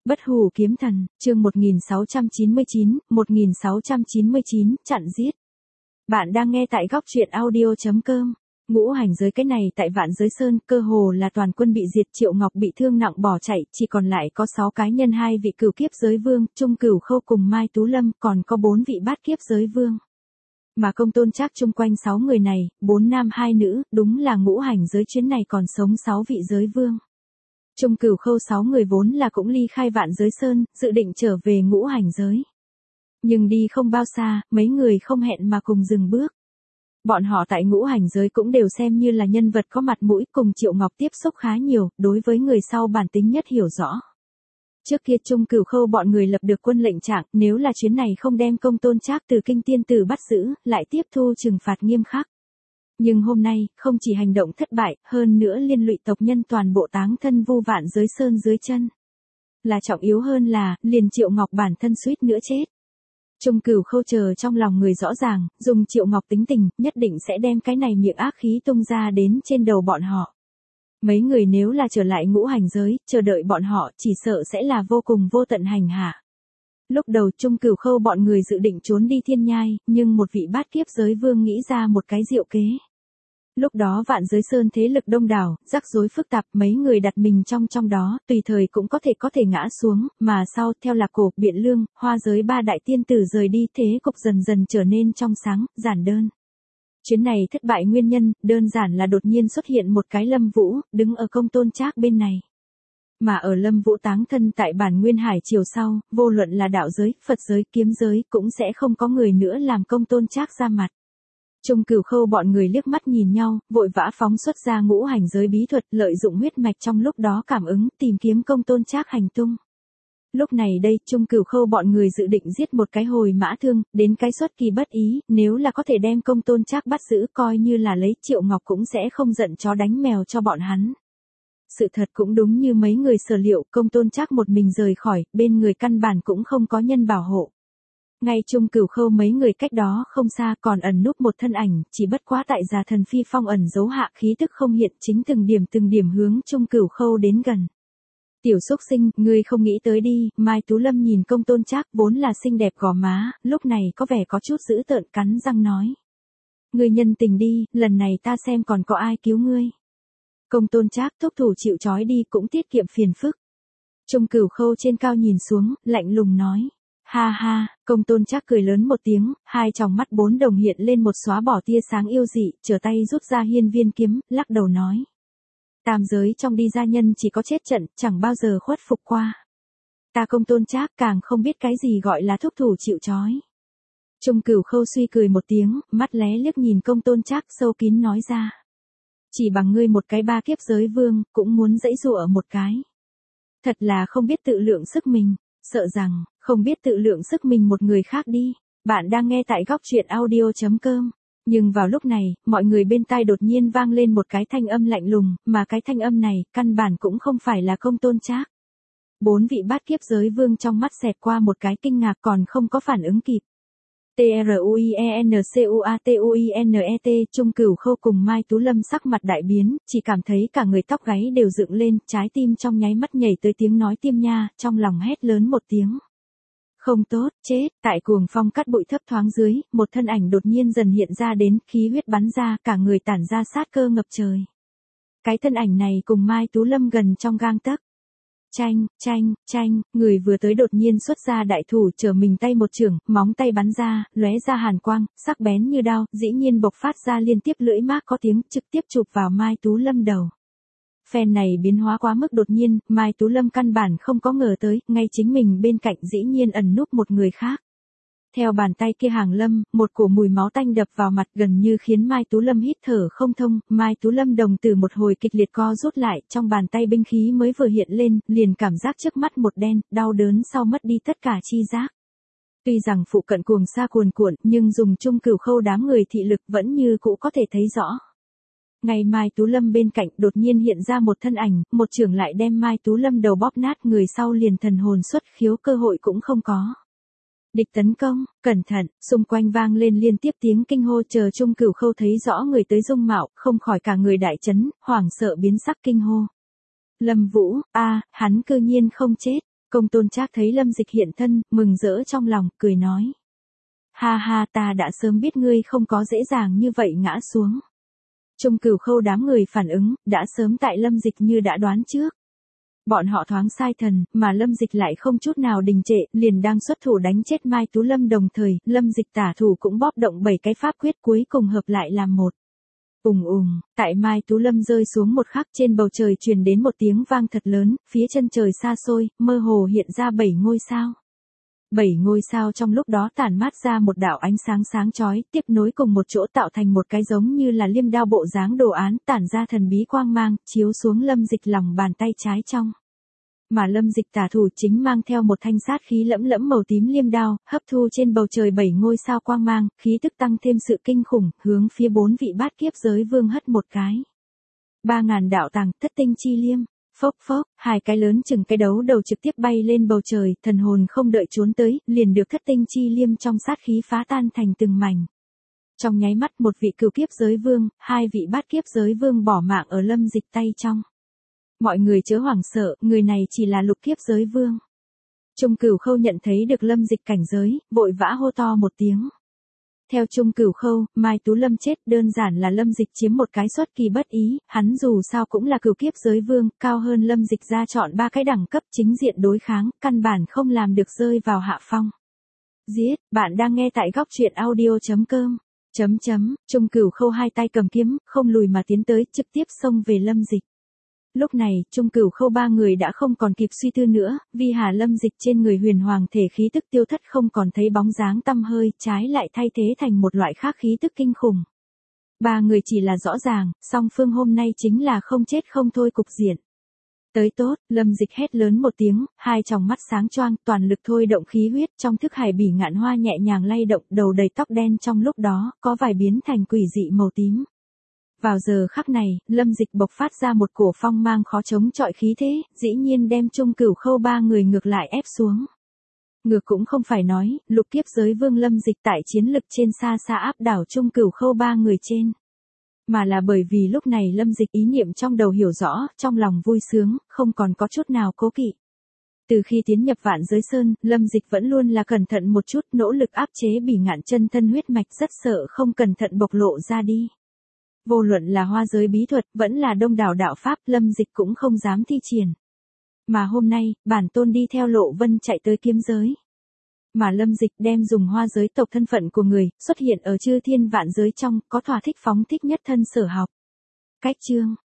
Bất hủ kiếm thần, chương 1699, chặn giết. Bạn đang nghe tại góc truyện audio.com. Ngũ hành giới cái này tại Vạn Giới Sơn, cơ hồ là toàn quân bị diệt, Triệu Ngọc bị thương nặng bỏ chạy, chỉ còn lại có 6 cái nhân 2 vị cửu kiếp giới vương, Trung Cửu Khâu cùng Mai Tú Lâm, còn có 4 vị bát kiếp giới vương. Mà Công Tôn Trác chung quanh 6 người này, 4 nam 2 nữ, đúng là ngũ hành giới chuyến này còn sống 6 vị giới vương. Trung Cửu Khâu 6 người vốn là cũng ly khai Vạn Giới Sơn, dự định trở về ngũ hành giới. Nhưng đi không bao xa, mấy người không hẹn mà cùng dừng bước. Bọn họ tại ngũ hành giới cũng đều xem như là nhân vật có mặt mũi, cùng Triệu Ngọc tiếp xúc khá nhiều, đối với người sau bản tính nhất hiểu rõ. Trước kia Trung Cửu Khâu bọn người lập được quân lệnh trạng, nếu là chuyến này không đem Công Tôn Trác từ Kinh Tiên Tử bắt giữ, lại tiếp thu trừng phạt nghiêm khắc. Nhưng hôm nay, không chỉ hành động thất bại, hơn nữa liên lụy tộc nhân toàn bộ táng thân vu Vạn Giới Sơn dưới chân. Là trọng yếu hơn là, liền Triệu Ngọc bản thân suýt nữa chết. Trung Cửu Khâu chờ trong lòng người rõ ràng, dùng Triệu Ngọc tính tình, nhất định sẽ đem cái này miệng ác khí tung ra đến trên đầu bọn họ. Mấy người nếu là trở lại ngũ hành giới, chờ đợi bọn họ, chỉ sợ sẽ là vô cùng vô tận hành hạ. Lúc đầu Trung Cửu Khâu bọn người dự định trốn đi Thiên Nhai, nhưng một vị bát kiếp giới vương nghĩ ra một cái diệu kế. Lúc đó Vạn Giới Sơn thế lực đông đảo, rắc rối phức tạp, mấy người đặt mình trong đó, tùy thời cũng có thể ngã xuống, mà sau, theo Lạc Cổ, Biện Lương, Hoa Giới 3 đại tiên tử rời đi, thế cục dần dần trở nên trong sáng, giản đơn. Chuyến này thất bại nguyên nhân, đơn giản là đột nhiên xuất hiện một cái Lâm Vũ, đứng ở Công Tôn Trác bên này. Mà ở Lâm Vũ táng thân tại bản Nguyên Hải triều sau, vô luận là đạo giới, Phật giới, kiếm giới, cũng sẽ không có người nữa làm Công Tôn Trác ra mặt. Trung Cửu Khâu bọn người liếc mắt nhìn nhau, vội vã phóng xuất ra ngũ hành giới bí thuật, lợi dụng huyết mạch trong lúc đó cảm ứng, tìm kiếm Công Tôn Trác hành tung. Lúc này đây, Trung Cửu Khâu bọn người dự định giết một cái hồi mã thương, đến cái xuất kỳ bất ý, nếu là có thể đem Công Tôn Trác bắt giữ, coi như là lấy, Triệu Ngọc cũng sẽ không giận chó đánh mèo cho bọn hắn. Sự thật cũng đúng như mấy người sở liệu, Công Tôn Trác một mình rời khỏi, bên người căn bản cũng không có nhân bảo hộ. Ngay Trung Cửu Khâu mấy người cách đó không xa còn ẩn núp một thân ảnh, chỉ bất quá tại Già Thần Phi phong ẩn giấu hạ khí tức không hiện, chính từng điểm hướng Trung Cửu Khâu đến gần. Tiểu xúc sinh, ngươi không nghĩ tới đi, Mai Tú Lâm nhìn Công Tôn Trác vốn là xinh đẹp gò má, lúc này có vẻ có chút dữ tợn cắn răng nói. Ngươi nhân tình đi, lần này ta xem còn có ai cứu ngươi. Công Tôn Trác thúc thủ chịu trói đi cũng tiết kiệm phiền phức. Trung Cửu Khâu trên cao nhìn xuống, lạnh lùng nói. Ha ha, Công Tôn Trác cười lớn một tiếng, hai tròng mắt 4 đồng hiện lên một xóa bỏ tia sáng yêu dị, trở tay rút ra hiên viên kiếm, lắc đầu nói. Tam giới trong đi gia nhân chỉ có chết trận, chẳng bao giờ khuất phục qua. Ta Công Tôn Trác càng không biết cái gì gọi là thúc thủ chịu trói. Trung Cửu Khâu suy cười một tiếng, mắt lé liếc nhìn Công Tôn Trác sâu kín nói ra. Chỉ bằng ngươi một cái ba kiếp giới vương, cũng muốn giãy giụa một cái. Thật là không biết tự lượng sức mình, sợ rằng, không biết tự lượng sức mình một người khác đi. Bạn đang nghe tại góc truyện audio.com. Nhưng vào lúc này, mọi người bên tai đột nhiên vang lên một cái thanh âm lạnh lùng, mà cái thanh âm này, căn bản cũng không phải là Công Tôn Trác. 4 vị bát kiếp giới vương trong mắt xẹt qua một cái kinh ngạc còn không có phản ứng kịp. TRUIENCUATUINET, Trung Cửu Khâu cùng Mai Tú Lâm sắc mặt đại biến, chỉ cảm thấy cả người tóc gáy đều dựng lên, trái tim trong nháy mắt nhảy tới tiếng nói tiêm nha, trong lòng hét lớn một tiếng. Không tốt, chết, tại cuồng phong cắt bụi thấp thoáng dưới, một thân ảnh đột nhiên dần hiện ra đến, khí huyết bắn ra, cả người tản ra sát cơ ngập trời. Cái thân ảnh này cùng Mai Tú Lâm gần trong gang tấc. Chanh, người vừa tới đột nhiên xuất ra đại thủ, trở mình tay một chưởng, móng tay bắn ra, lóe ra hàn quang, sắc bén như đao, dĩ nhiên bộc phát ra liên tiếp lưỡi mác có tiếng, trực tiếp chụp vào Mai Tú Lâm đầu. Phen này biến hóa quá mức đột nhiên, Mai Tú Lâm căn bản không có ngờ tới, ngay chính mình bên cạnh dĩ nhiên ẩn núp một người khác. Theo bàn tay kia hàng lâm, một cổ mùi máu tanh đập vào mặt gần như khiến Mai Tú Lâm hít thở không thông, Mai Tú Lâm đồng tử một hồi kịch liệt co rút lại, trong bàn tay binh khí mới vừa hiện lên, liền cảm giác trước mắt một đen, đau đớn sau mất đi tất cả chi giác. Tuy rằng phụ cận cuồng sa cuồn cuộn, nhưng dùng Trung Cửu Khâu đám người thị lực vẫn như cũ có thể thấy rõ. Ngay Mai Tú Lâm bên cạnh đột nhiên hiện ra một thân ảnh, một chưởng lại đem Mai Tú Lâm đầu bóp nát, người sau liền thần hồn xuất khiếu, cơ hội cũng không có. Địch tấn công, cẩn thận, xung quanh vang lên liên tiếp tiếng kinh hô, chờ Trung Cửu Khâu thấy rõ người tới dung mạo, không khỏi cả người đại chấn, hoảng sợ biến sắc kinh hô. Lâm Vũ, hắn cư nhiên không chết. Công Tôn Trác thấy Lâm Dịch hiện thân, mừng rỡ trong lòng, cười nói. Ha ha, ta đã sớm biết ngươi không có dễ dàng như vậy ngã xuống. Trung Cửu Khâu đám người phản ứng, đã sớm tại Lâm Dịch như đã đoán trước. Bọn họ thoáng sai thần, mà Lâm Dịch lại không chút nào đình trệ, liền đang xuất thủ đánh chết Mai Tú Lâm đồng thời, Lâm Dịch tả thủ cũng bóp động 7 cái pháp quyết cuối cùng hợp lại làm một. Tại Mai Tú Lâm rơi xuống một khắc trên bầu trời truyền đến một tiếng vang thật lớn, phía chân trời xa xôi, mơ hồ hiện ra 7 ngôi sao. 7 ngôi sao trong lúc đó tản mát ra một đạo ánh sáng sáng chói, tiếp nối cùng một chỗ tạo thành một cái giống như là liêm đao bộ dáng đồ án, tản ra thần bí quang mang, chiếu xuống Lâm Dịch lòng bàn tay trái trong. Mà Lâm Dịch tả thủ chính mang theo một thanh sát khí lẫm lẫm màu tím liêm đao, hấp thu trên bầu trời 7 ngôi sao quang mang, khí tức tăng thêm sự kinh khủng, hướng phía 4 vị bát kiếp giới vương hất một cái. 3000 đạo tàng, thất tinh chi liêm. Phốc phốc, 2 cái lớn chừng cái đấu đầu trực tiếp bay lên bầu trời, thần hồn không đợi trốn tới, liền được thất tinh chi liêm trong sát khí phá tan thành từng mảnh. Trong nháy mắt một vị cửu kiếp giới vương, 2 vị bát kiếp giới vương bỏ mạng ở Lâm Dịch tay trong. Mọi người chớ hoảng sợ, người này chỉ là lục kiếp giới vương. Trung Cửu Khâu nhận thấy được Lâm Dịch cảnh giới, vội vã hô to một tiếng. Theo Trung Cửu Khâu, Mai Tú Lâm chết đơn giản là Lâm Dịch chiếm một cái xuất kỳ bất ý, hắn dù sao cũng là cửu kiếp giới vương, cao hơn Lâm Dịch ra chọn 3 cái đẳng cấp chính diện đối kháng, căn bản không làm được rơi vào hạ phong. Giết, bạn đang nghe tại góc truyện audio.com. Trung Cửu Khâu 2 tay cầm kiếm, không lùi mà tiến tới, trực tiếp xông về Lâm Dịch. Lúc này, Trung Cửu Khâu 3 người đã không còn kịp suy tư nữa, vì Hà Lâm Dịch trên người huyền hoàng thể khí tức tiêu thất không còn thấy bóng dáng tăm hơi, trái lại thay thế thành một loại khác khí tức kinh khủng. 3 người chỉ là rõ ràng, song phương hôm nay chính là không chết không thôi cục diện. Tới tốt, Lâm Dịch hét lớn một tiếng, 2 tròng mắt sáng choang, toàn lực thôi động khí huyết, trong thức hải bỉ ngạn hoa nhẹ nhàng lay động, đầu đầy tóc đen trong lúc đó, có vài biến thành quỷ dị màu tím. Vào giờ khắc này, Lâm Dịch bộc phát ra một cổ phong mang khó chống chọi khí thế, dĩ nhiên đem Trung Cửu Khâu 3 người ngược lại ép xuống. Ngược cũng không phải nói, lục kiếp giới vương Lâm Dịch tại chiến lực trên xa xa áp đảo Trung Cửu Khâu 3 người trên. Mà là bởi vì lúc này Lâm Dịch ý niệm trong đầu hiểu rõ, trong lòng vui sướng, không còn có chút nào cố kỵ. Từ khi tiến nhập Vạn Giới Sơn, Lâm Dịch vẫn luôn là cẩn thận một chút, nỗ lực áp chế bỉ ngạn chân thân huyết mạch, rất sợ không cẩn thận bộc lộ ra đi. Vô luận là hoa giới bí thuật, vẫn là đông đảo đạo pháp, Lâm Dịch cũng không dám thi triển. Mà hôm nay, bản tôn đi theo Lộ Vân chạy tới kiếm giới. Mà Lâm Dịch đem dùng hoa giới tộc thân phận của người, xuất hiện ở chư thiên vạn giới trong, có thỏa thích phóng thích nhất thân sở học. Cách chương,